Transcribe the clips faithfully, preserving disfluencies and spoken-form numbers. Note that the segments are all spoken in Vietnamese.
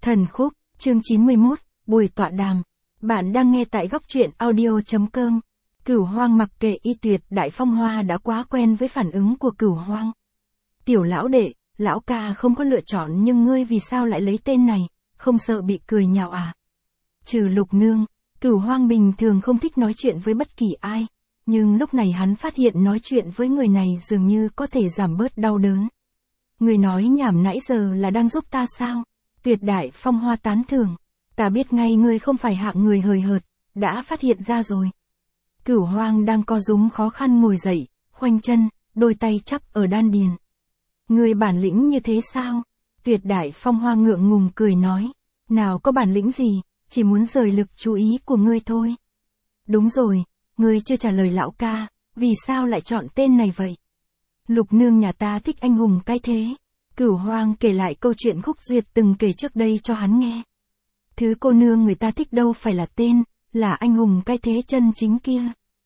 Thần khúc, chương chín mươi mốt, buổi tọa đàm. Bạn đang nghe tại góc truyện audio.com. Cửu Hoang mặc kệ y tuyệt đại phong hoa đã quá quen với phản ứng của Cửu Hoang. Tiểu lão đệ, lão ca không có lựa chọn nhưng ngươi vì sao lại lấy tên này, không sợ bị cười nhạo à? Trừ Lục Nương, Cửu Hoang bình thường không thích nói chuyện với bất kỳ ai, nhưng lúc này hắn phát hiện nói chuyện với người này dường như có thể giảm bớt đau đớn. Người nói nhảm nãy giờ là đang giúp ta sao? Tuyệt đại phong hoa tán thưởng. Ta biết ngay ngươi không phải hạng người hời hợt, đã phát hiện ra rồi. Cửu Hoang đang co rúm khó khăn ngồi dậy, khoanh chân, đôi tay chắp ở đan điền. Ngươi bản lĩnh như thế sao? Tuyệt đại phong hoa ngượng ngùng cười nói. Nào có bản lĩnh gì, chỉ muốn rời lực chú ý của ngươi thôi. Đúng rồi, ngươi chưa trả lời lão ca, vì sao lại chọn tên này vậy? Lục Nương nhà ta thích anh hùng cái thế. Cửu Hoang kể lại câu chuyện Khúc Duyệt từng kể trước đây cho hắn nghe. Thứ cô nương người ta thích đâu phải là tên, là anh hùng cái thế chân chính kia.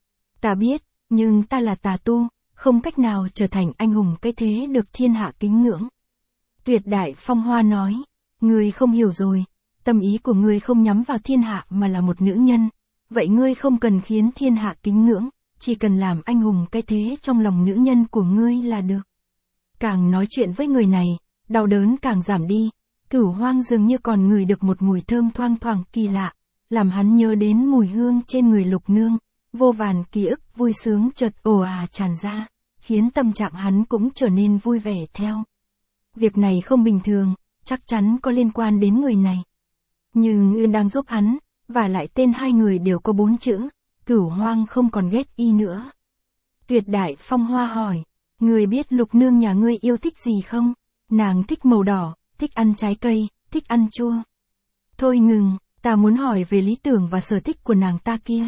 Ta biết, nhưng ta là tà tu, không cách nào trở thành anh hùng cái thế được thiên hạ kính ngưỡng. Tuyệt đại phong hoa nói, ngươi không hiểu rồi, tâm ý của ngươi không nhắm vào thiên hạ mà là một nữ nhân, vậy ngươi không cần khiến thiên hạ kính ngưỡng, chỉ cần làm anh hùng cái thế trong lòng nữ nhân của ngươi là được. Càng nói chuyện với người này, đau đớn càng giảm đi, Cửu Hoang dường như còn ngửi được một mùi thơm thoang thoảng kỳ lạ, làm hắn nhớ đến mùi hương trên người Lục Nương, vô vàn ký ức vui sướng chợt ồ ả tràn ra, khiến tâm trạng hắn cũng trở nên vui vẻ theo. Việc này không bình thường, chắc chắn có liên quan đến người này. Nhưng Ư đang giúp hắn, và lại tên hai người đều có bốn chữ, Cửu Hoang không còn ghét y nữa. Tuyệt đại phong hoa hỏi, ngươi biết Lục Nương nhà ngươi yêu thích gì không? Nàng thích màu đỏ, thích ăn trái cây, thích ăn chua. Thôi ngừng, ta muốn hỏi về lý tưởng và sở thích của nàng ta kia.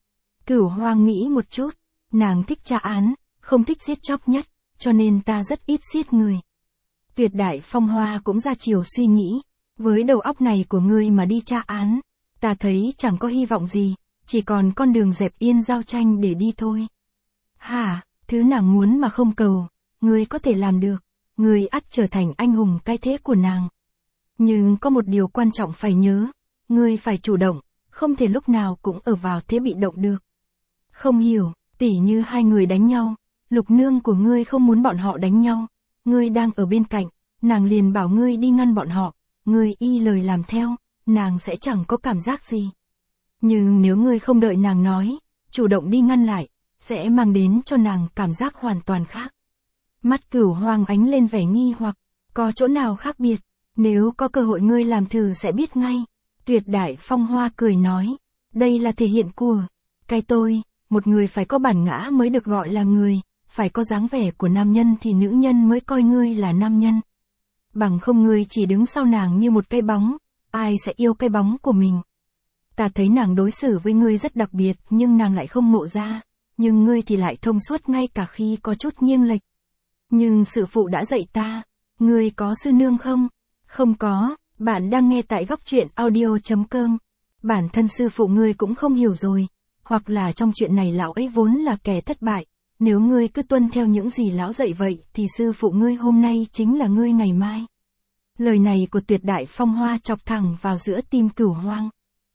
Cửu Hoang nghĩ một chút, nàng thích tra án, không thích giết chóc nhất, cho nên ta rất ít giết người. Tuyệt đại phong hoa cũng ra chiều suy nghĩ, với đầu óc này của ngươi mà đi tra án, ta thấy chẳng có hy vọng gì, chỉ còn con đường dẹp yên giao tranh để đi thôi. Hả, thứ nàng muốn mà không cầu, ngươi có thể làm được, ngươi ắt trở thành anh hùng cái thế của nàng. Nhưng có một điều quan trọng phải nhớ, ngươi phải chủ động, không thể lúc nào cũng ở vào thế bị động được. Không hiểu, tỉ như hai người đánh nhau, Lục Nương của ngươi không muốn bọn họ đánh nhau, ngươi đang ở bên cạnh, nàng liền bảo ngươi đi ngăn bọn họ, ngươi y lời làm theo, nàng sẽ chẳng có cảm giác gì. Nhưng nếu ngươi không đợi nàng nói, chủ động đi ngăn lại, sẽ mang đến cho nàng cảm giác hoàn toàn khác. Mắt Cửu Hoang ánh lên vẻ nghi hoặc, có chỗ nào khác biệt, nếu có cơ hội ngươi làm thử sẽ biết ngay. Tuyệt đại phong hoa cười nói, đây là thể hiện của cái tôi, một người phải có bản ngã mới được gọi là người, phải có dáng vẻ của nam nhân thì nữ nhân mới coi ngươi là nam nhân. Bằng không ngươi chỉ đứng sau nàng như một cái bóng, ai sẽ yêu cái bóng của mình. Ta thấy nàng đối xử với ngươi rất đặc biệt nhưng nàng lại không ngộ ra, nhưng ngươi thì lại thông suốt ngay cả khi có chút nghiêng lệch. Nhưng sư phụ đã dạy ta, ngươi có sư nương không? Không có, bạn đang nghe tại góc truyện audio.com. Bản thân sư phụ ngươi cũng không hiểu rồi, hoặc là trong chuyện này lão ấy vốn là kẻ thất bại, nếu ngươi cứ tuân theo những gì lão dạy vậy thì sư phụ ngươi hôm nay chính là ngươi ngày mai. Lời này của tuyệt đại phong hoa chọc thẳng vào giữa tim Cửu Hoang.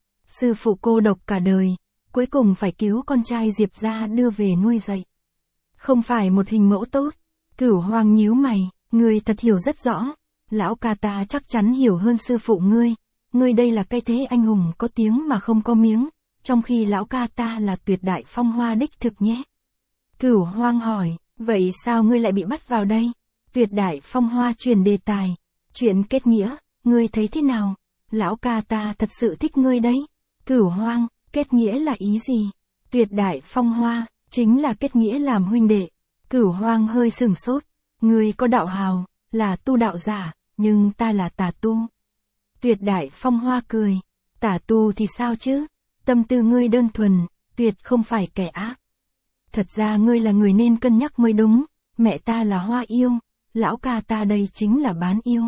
Sư phụ cô độc cả đời, cuối cùng phải cứu con trai Diệp gia đưa về nuôi dạy. Không phải một hình mẫu tốt. Cửu Hoang nhíu mày, ngươi thật hiểu rất rõ. Lão ca ta chắc chắn hiểu hơn sư phụ ngươi. Ngươi đây là cái thế anh hùng có tiếng mà không có miếng, trong khi lão ca ta là tuyệt đại phong hoa đích thực nhé. Cửu Hoang hỏi, vậy sao ngươi lại bị bắt vào đây? Tuyệt đại phong hoa chuyển đề tài. Chuyện kết nghĩa, ngươi thấy thế nào? Lão ca ta thật sự thích ngươi đấy. Cửu Hoang, kết nghĩa là ý gì? Tuyệt đại phong hoa, chính là kết nghĩa làm huynh đệ. Cửu Hoang hơi sừng sốt. Ngươi có đạo hào, là tu đạo giả, nhưng ta là tà tu. Tuyệt đại phong hoa cười. Tà tu thì sao chứ? Tâm tư ngươi đơn thuần, tuyệt không phải kẻ ác. Thật ra ngươi là người nên cân nhắc mới đúng, mẹ ta là hoa yêu, lão ca ta đây chính là bán yêu.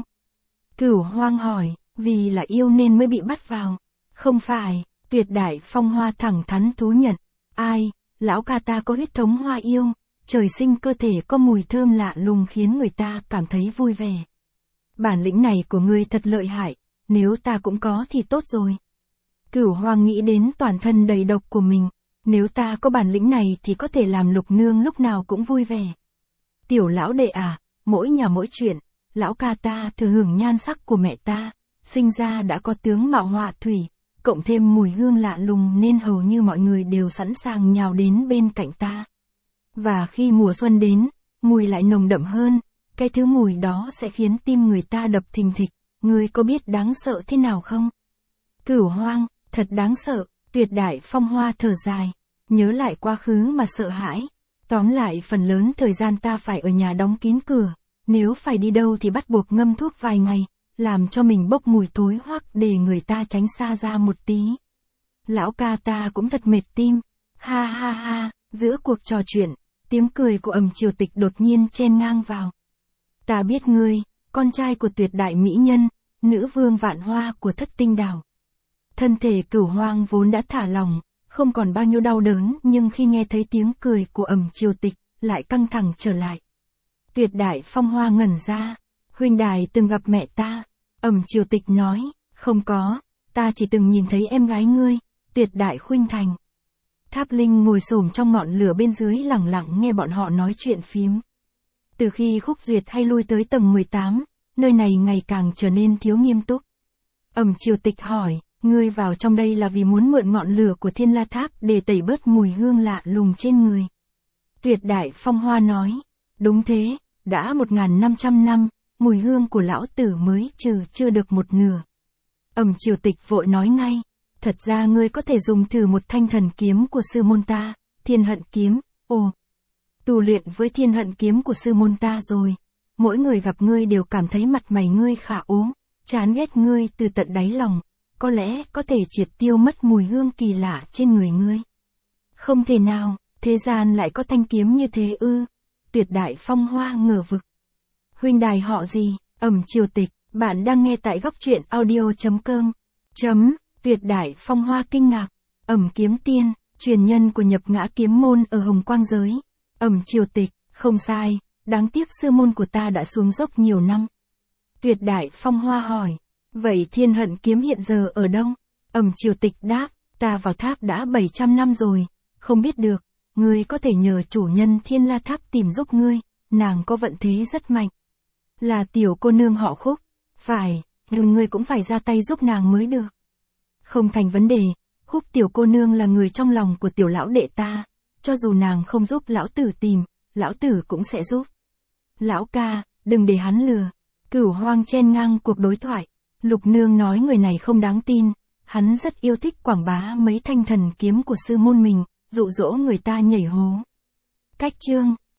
Cửu Hoang hỏi, vì là yêu nên mới bị bắt vào. Không phải, tuyệt đại phong hoa thẳng thắn thú nhận. Ai, lão ca ta có huyết thống hoa yêu, trời sinh cơ thể có mùi thơm lạ lùng khiến người ta cảm thấy vui vẻ. Bản lĩnh này của ngươi thật lợi hại, nếu ta cũng có thì tốt rồi. Cửu Hoang nghĩ đến toàn thân đầy độc của mình, nếu ta có bản lĩnh này thì có thể làm Lục Nương lúc nào cũng vui vẻ. Tiểu lão đệ à, mỗi nhà mỗi chuyện, lão ca ta thừa hưởng nhan sắc của mẹ ta, sinh ra đã có tướng mạo họa thủy, cộng thêm mùi hương lạ lùng nên hầu như mọi người đều sẵn sàng nhào đến bên cạnh ta. Và khi mùa xuân đến, mùi lại nồng đậm hơn, cái thứ mùi đó sẽ khiến tim người ta đập thình thịch, ngươi có biết đáng sợ thế nào không? Cửu Hoang, thật đáng sợ, Tuyệt Đại Phong Hoa thở dài, nhớ lại quá khứ mà sợ hãi. Tóm lại phần lớn thời gian ta phải ở nhà đóng kín cửa, nếu phải đi đâu thì bắt buộc ngâm thuốc vài ngày, làm cho mình bốc mùi thối hoắc để người ta tránh xa ra một tí. Lão ca ta cũng thật mệt tim, ha ha ha, giữa cuộc trò chuyện, tiếng cười của Ẩm Triều Tịch đột nhiên chen ngang vào. Ta biết ngươi, con trai của tuyệt đại mỹ nhân, nữ vương vạn hoa của Thất Tinh Đảo. Thân thể Cửu Hoang vốn đã thả lỏng, không còn bao nhiêu đau đớn, nhưng khi nghe thấy tiếng cười của Ẩm Triều Tịch, lại căng thẳng trở lại. Tuyệt Đại Phong Hoa ngẩn ra, huynh đài từng gặp mẹ ta. Ẩm Triều Tịch nói, không có, ta chỉ từng nhìn thấy em gái ngươi, Tuyệt Đại Khuynh Thành. Tháp Linh ngồi xổm trong ngọn lửa bên dưới lẳng lặng nghe bọn họ nói chuyện phím. Từ khi Khúc Duyệt hay lui tới tầng mười tám, nơi này ngày càng trở nên thiếu nghiêm túc. Ẩm Triều Tịch hỏi, ngươi vào trong đây là vì muốn mượn ngọn lửa của Thiên La Tháp để tẩy bớt mùi hương lạ lùng trên người. Tuyệt Đại Phong Hoa nói, đúng thế, đã một nghìn năm trăm năm, mùi hương của lão tử mới trừ chưa được một nửa. Ẩm Triều Tịch vội nói ngay, thật ra ngươi có thể dùng thử một thanh thần kiếm của sư môn ta, Thiên Hận Kiếm. Ồ, tu luyện với Thiên Hận Kiếm của sư môn ta rồi, mỗi người gặp ngươi đều cảm thấy mặt mày ngươi khả ốm, chán ghét ngươi từ tận đáy lòng, có lẽ có thể triệt tiêu mất mùi hương kỳ lạ trên người ngươi. Không thể nào, thế gian lại có thanh kiếm như thế ư? Tuyệt Đại Phong Hoa ngờ vực. Huynh đài họ gì? Ẩm Triều Tịch, bạn đang nghe tại góc truyện audio chấm com. Chấm, Tuyệt Đại Phong Hoa kinh ngạc. Ẩm Kiếm Tiên, truyền nhân của Nhập Ngã Kiếm Môn ở Hồng Quang Giới. Ẩm Triều Tịch, không sai, đáng tiếc sư môn của ta đã xuống dốc nhiều năm. Tuyệt Đại Phong Hoa hỏi, vậy Thiên Hận Kiếm hiện giờ ở đâu? Ẩm Triều Tịch đáp, ta vào tháp đã bảy trăm năm rồi, không biết được, ngươi có thể nhờ chủ nhân Thiên La Tháp tìm giúp ngươi, nàng có vận thế rất mạnh. Là tiểu cô nương họ Khúc, phải, nhưng ngươi cũng phải ra tay giúp nàng mới được. Không thành vấn đề, Khúc tiểu cô nương là người trong lòng của tiểu lão đệ ta, cho dù nàng không giúp lão tử tìm, lão tử cũng sẽ giúp. Lão ca, đừng để hắn lừa. Cửu Hoang chen ngang cuộc đối thoại, Lục Nương nói người này không đáng tin, hắn rất yêu thích quảng bá mấy thanh thần kiếm của sư môn mình, dụ dỗ người ta nhảy hố. Cách chương